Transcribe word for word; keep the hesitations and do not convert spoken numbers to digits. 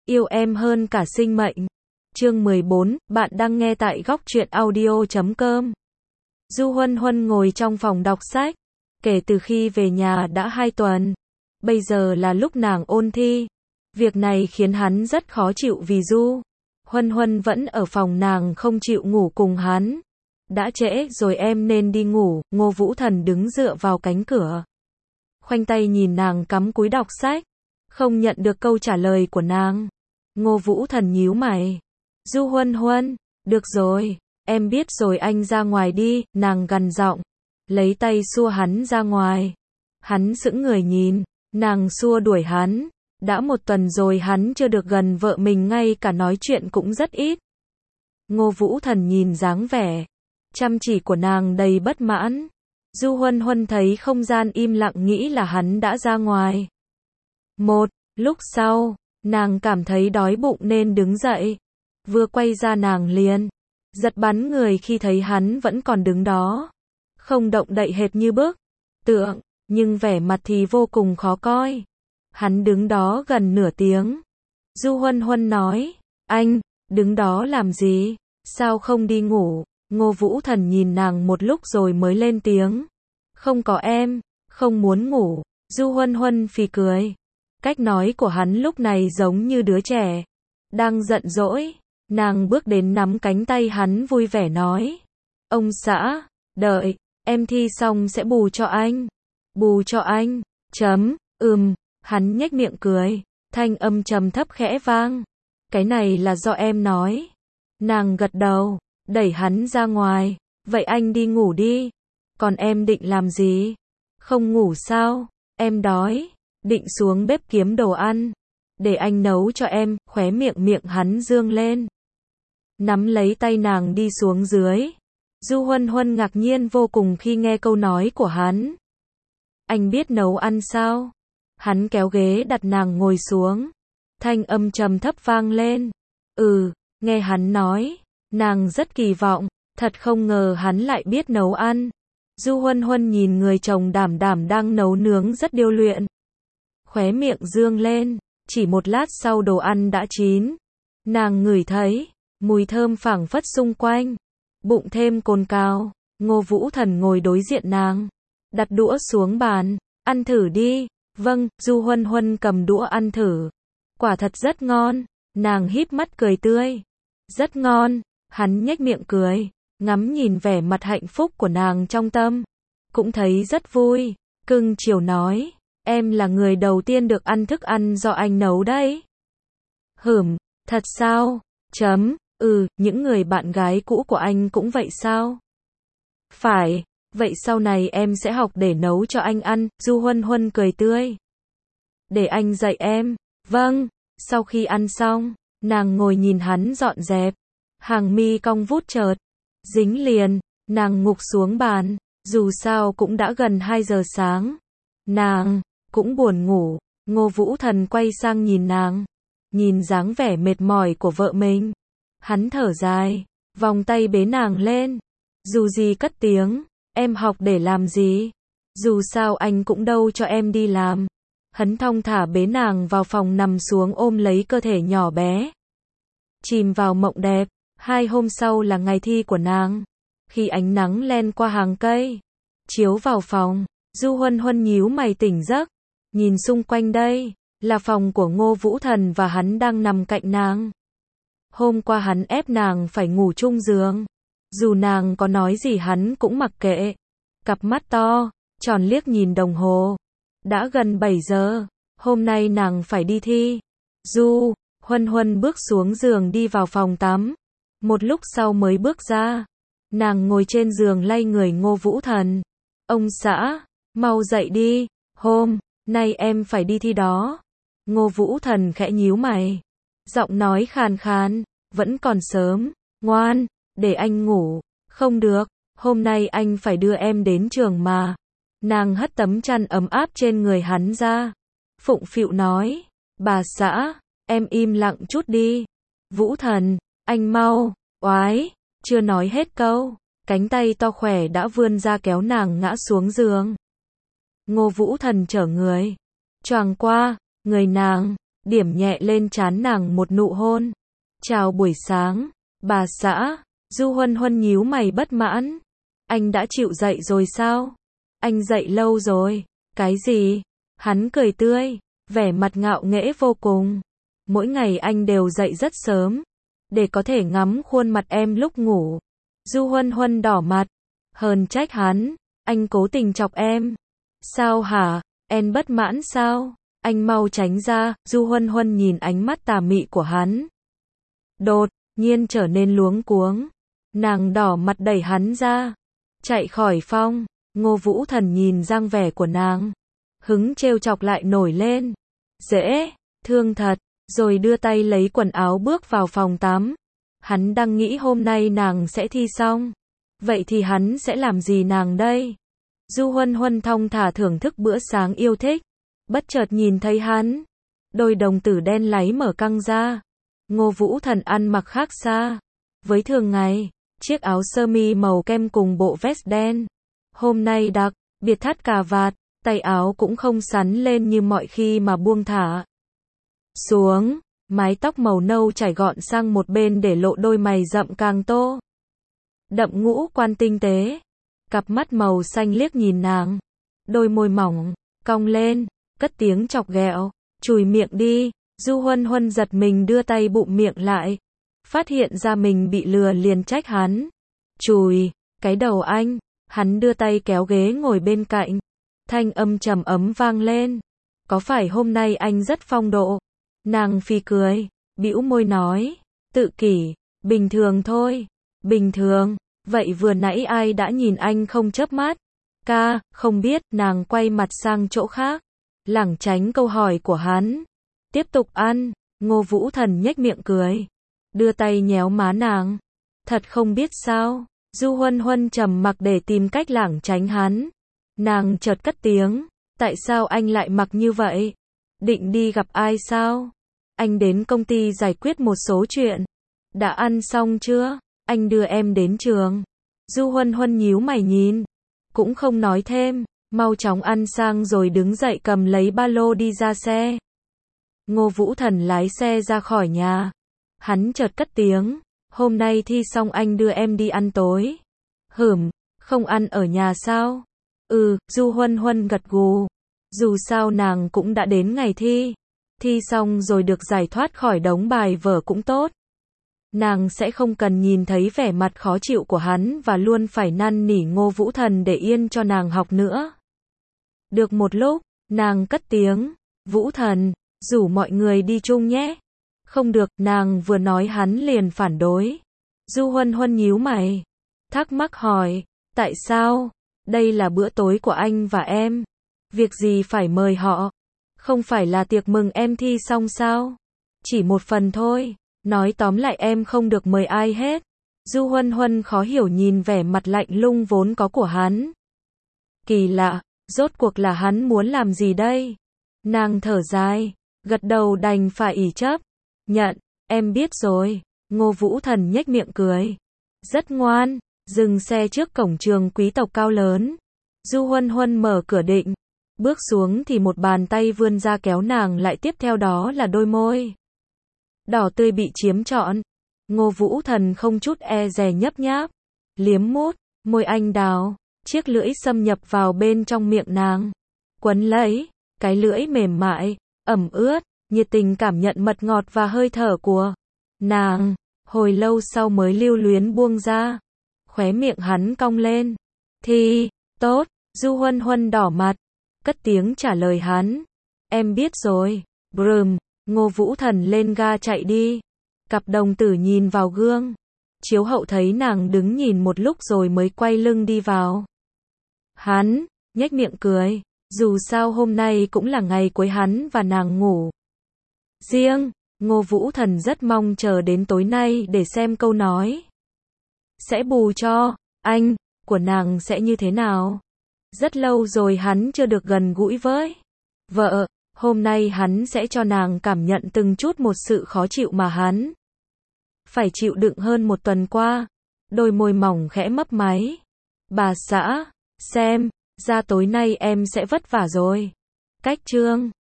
Yêu em hơn cả sinh mệnh. Chương mười bốn, bạn đang nghe tại góc truyện audio chấm com. Du Huân Huân ngồi trong phòng đọc sách. Kể từ khi về nhà đã hai tuần. Bây giờ là lúc nàng ôn thi. Việc này khiến hắn rất khó chịu vì Du Huân Huân vẫn ở phòng nàng không chịu ngủ cùng hắn. Đã trễ rồi, em nên đi ngủ. Ngô Vũ Thần đứng dựa vào cánh cửa, khoanh tay nhìn nàng cắm cúi đọc sách. Không nhận được câu trả lời của nàng. Ngô Vũ Thần nhíu mày. Du Huân Huân, được rồi, em biết rồi, anh ra ngoài đi, nàng gằn giọng, lấy tay xua hắn ra ngoài. Hắn sững người nhìn, nàng xua đuổi hắn. Đã một tuần rồi hắn chưa được gần vợ mình, ngay cả nói chuyện cũng rất ít. Ngô Vũ Thần nhìn dáng vẻ chăm chỉ của nàng đầy bất mãn. Du Huân Huân thấy không gian im lặng, nghĩ là hắn đã ra ngoài. Một lúc sau, nàng cảm thấy đói bụng nên đứng dậy. Vừa quay ra nàng liền giật bắn người khi thấy hắn vẫn còn đứng đó, không động đậy hệt như bức tượng, nhưng vẻ mặt thì vô cùng khó coi. Hắn đứng đó gần nửa tiếng. Du Huân Huân nói, anh, đứng đó làm gì? Sao không đi ngủ? Ngô Vũ Thần nhìn nàng một lúc rồi mới lên tiếng. Không có, em không muốn ngủ. Du Huân Huân phì cười. Cách nói của hắn lúc này giống như đứa trẻ đang giận dỗi. Nàng bước đến nắm cánh tay hắn vui vẻ nói, ông xã, đợi, em thi xong sẽ bù cho anh. Bù cho anh, chấm, ừm, hắn nhếch miệng cười, thanh âm trầm thấp khẽ vang. Cái này là do em nói. Nàng gật đầu, đẩy hắn ra ngoài, vậy anh đi ngủ đi. Còn em định làm gì? Không ngủ sao? Em đói, định xuống bếp kiếm đồ ăn. Để anh nấu cho em. Khóe miệng miệng hắn dương lên, nắm lấy tay nàng đi xuống dưới. Du Huân Huân ngạc nhiên vô cùng khi nghe câu nói của hắn. Anh biết nấu ăn sao? Hắn kéo ghế đặt nàng ngồi xuống. Thanh âm trầm thấp vang lên. Ừ, nghe hắn nói, nàng rất kỳ vọng, thật không ngờ hắn lại biết nấu ăn. Du Huân Huân nhìn người chồng đảm đảm đang nấu nướng rất điêu luyện. Khóe miệng dương lên, chỉ một lát sau đồ ăn đã chín. Nàng ngửi thấy mùi thơm phảng phất xung quanh, bụng thêm cồn cào. Ngô Vũ Thần ngồi đối diện nàng, đặt đũa xuống bàn, ăn thử đi. Vâng. Du Huân Huân cầm đũa ăn thử. Quả thật rất ngon. Nàng híp mắt cười tươi. Rất ngon. Hắn nhếch miệng cười, ngắm nhìn vẻ mặt hạnh phúc của nàng trong tâm, cũng thấy rất vui. Cưng chiều nói, em là người đầu tiên được ăn thức ăn do anh nấu đấy. Hửm, thật sao? Chấm, ừ, những người bạn gái cũ của anh cũng vậy sao? Phải, vậy sau này em sẽ học để nấu cho anh ăn. Du Huân Huân cười tươi. Để anh dạy em. Vâng. Sau khi ăn xong, nàng ngồi nhìn hắn dọn dẹp. Hàng mi cong vút chợt dính liền, nàng ngục xuống bàn. Dù sao cũng đã gần hai giờ sáng. Nàng cũng buồn ngủ. Ngô Vũ Thần quay sang nhìn nàng, nhìn dáng vẻ mệt mỏi của vợ mình. Hắn thở dài, vòng tay bế nàng lên. Dù gì cất tiếng, em học để làm gì? Dù sao anh cũng đâu cho em đi làm. Hắn thong thả bế nàng vào phòng, nằm xuống ôm lấy cơ thể nhỏ bé, chìm vào mộng đẹp. Hai hôm sau là ngày thi của nàng. Khi ánh nắng len qua hàng cây, chiếu vào phòng, Du Huân Huân nhíu mày tỉnh giấc. Nhìn xung quanh, đây là phòng của Ngô Vũ Thần và hắn đang nằm cạnh nàng. Hôm qua hắn ép nàng phải ngủ chung giường. Dù nàng có nói gì hắn cũng mặc kệ. Cặp mắt to, tròn liếc nhìn đồng hồ. Đã gần bảy giờ, hôm nay nàng phải đi thi. Du Huân Huân bước xuống giường đi vào phòng tắm. Một lúc sau mới bước ra. Nàng ngồi trên giường lay người Ngô Vũ Thần. Ông xã, mau dậy đi, hôm nay em phải đi thi đó. Ngô Vũ Thần khẽ nhíu mày, giọng nói khàn khàn, vẫn còn sớm, ngoan, để anh ngủ. Không được, hôm nay anh phải đưa em đến trường mà. Nàng hất tấm chăn ấm áp trên người hắn ra, phụng phịu nói, bà xã, em im lặng chút đi. Vũ Thần, anh mau, oái, chưa nói hết câu, cánh tay to khỏe đã vươn ra kéo nàng ngã xuống giường. Ngô Vũ Thần trở người choàng qua người nàng, điểm nhẹ lên trán nàng một nụ hôn. Chào buổi sáng, bà xã. Du Huân Huân nhíu mày bất mãn. Anh đã chịu dậy rồi sao? Anh dậy lâu rồi. Cái gì? Hắn cười tươi, vẻ mặt ngạo nghễ vô cùng. Mỗi ngày anh đều dậy rất sớm, để có thể ngắm khuôn mặt em lúc ngủ. Du Huân Huân đỏ mặt, hờn trách hắn, anh cố tình chọc em. Sao hả? Em bất mãn sao? Anh mau tránh ra. Du Huân Huân nhìn ánh mắt tà mị của hắn, đột nhiên trở nên luống cuống. Nàng đỏ mặt đẩy hắn ra, chạy khỏi phòng. Ngô Vũ Thần nhìn dáng vẻ của nàng, hứng trêu chọc lại nổi lên. Dễ thương thật. Rồi đưa tay lấy quần áo bước vào phòng tắm. Hắn đang nghĩ hôm nay nàng sẽ thi xong, vậy thì hắn sẽ làm gì nàng đây? Du Huân Huân thong thả thưởng thức bữa sáng yêu thích, bất chợt nhìn thấy hắn, đôi đồng tử đen láy mở căng ra. Ngô Vũ Thần ăn mặc khác xa với thường ngày, chiếc áo sơ mi màu kem cùng bộ vest đen. Hôm nay đặc biệt thắt cà vạt, tay áo cũng không sắn lên như mọi khi mà buông thả xuống, mái tóc màu nâu chải gọn sang một bên để lộ đôi mày rậm càng tô đậm ngũ quan tinh tế. Cặp mắt màu xanh liếc nhìn nàng, đôi môi mỏng cong lên, cất tiếng chọc ghẹo. Chùi miệng đi. Du Huân Huân giật mình đưa tay bụm miệng lại, phát hiện ra mình bị lừa liền trách hắn. Chùi cái đầu anh. Hắn đưa tay kéo ghế ngồi bên cạnh, thanh âm trầm ấm vang lên. Có phải hôm nay anh rất phong độ? Nàng phì cười, bĩu môi nói, tự kỷ, bình thường thôi. Bình thường? Vậy vừa nãy ai đã nhìn anh không chớp mắt? Ca, không biết. Nàng quay mặt sang chỗ khác, lảng tránh câu hỏi của hắn. Tiếp tục ăn. Ngô Vũ Thần nhếch miệng cười, đưa tay nhéo má nàng. Thật không biết sao. Du Huân Huân trầm mặc để tìm cách lảng tránh hắn. Nàng chợt cất tiếng, tại sao anh lại mặc như vậy? Định đi gặp ai sao? Anh đến công ty giải quyết một số chuyện. Đã ăn xong chưa? Anh đưa em đến trường. Du Huân Huân nhíu mày nhìn, cũng không nói thêm, mau chóng ăn sang rồi đứng dậy cầm lấy ba lô đi ra xe. Ngô Vũ Thần lái xe ra khỏi nhà. Hắn chợt cất tiếng, hôm nay thi xong anh đưa em đi ăn tối. Hửm, không ăn ở nhà sao? Ừ. Du Huân Huân gật gù. Dù sao nàng cũng đã đến ngày thi. Thi xong rồi được giải thoát khỏi đống bài vở cũng tốt. Nàng sẽ không cần nhìn thấy vẻ mặt khó chịu của hắn và luôn phải năn nỉ Ngô Vũ Thần để yên cho nàng học nữa. Được một lúc, nàng cất tiếng, Vũ Thần, rủ mọi người đi chung nhé. Không được. Nàng vừa nói hắn liền phản đối. Du Huân Huân nhíu mày, thắc mắc hỏi, tại sao? Đây là bữa tối của anh và em. Việc gì phải mời họ? Không phải là tiệc mừng em thi xong sao? Chỉ một phần thôi. Nói tóm lại em không được mời ai hết. Du Huân Huân khó hiểu nhìn vẻ mặt lạnh lùng vốn có của hắn. Kỳ lạ, rốt cuộc là hắn muốn làm gì đây? Nàng thở dài, gật đầu đành phải ỷ chấp. Nhận, em biết rồi. Ngô Vũ Thần nhếch miệng cười, rất ngoan. Dừng xe trước cổng trường quý tộc cao lớn. Du Huân Huân mở cửa định bước xuống thì một bàn tay vươn ra kéo nàng lại, tiếp theo đó là đôi môi đỏ tươi bị chiếm trọn. Ngô Vũ Thần không chút e dè nhấp nháp, liếm mút môi anh đào, chiếc lưỡi xâm nhập vào bên trong miệng nàng, quấn lấy cái lưỡi mềm mại, ẩm ướt, nhiệt tình cảm nhận mật ngọt và hơi thở của nàng. Hồi lâu sau mới lưu luyến buông ra. Khóe miệng hắn cong lên. Thì, tốt. Du Huân Huân đỏ mặt, cất tiếng trả lời hắn. Em biết rồi. Brum. Ngô Vũ Thần lên ga chạy đi. Cặp đồng tử nhìn vào gương chiếu hậu thấy nàng đứng nhìn một lúc rồi mới quay lưng đi vào. Hắn nhếch miệng cười, dù sao hôm nay cũng là ngày cuối hắn và nàng ngủ riêng. Ngô Vũ Thần rất mong chờ đến tối nay để xem câu nói sẽ bù cho anh của nàng sẽ như thế nào. Rất lâu rồi hắn chưa được gần gũi với vợ. Hôm nay hắn sẽ cho nàng cảm nhận từng chút một sự khó chịu mà hắn phải chịu đựng hơn một tuần qua. Đôi môi mỏng khẽ mấp máy. Bà xã, xem ra tối nay em sẽ vất vả rồi. Cách chương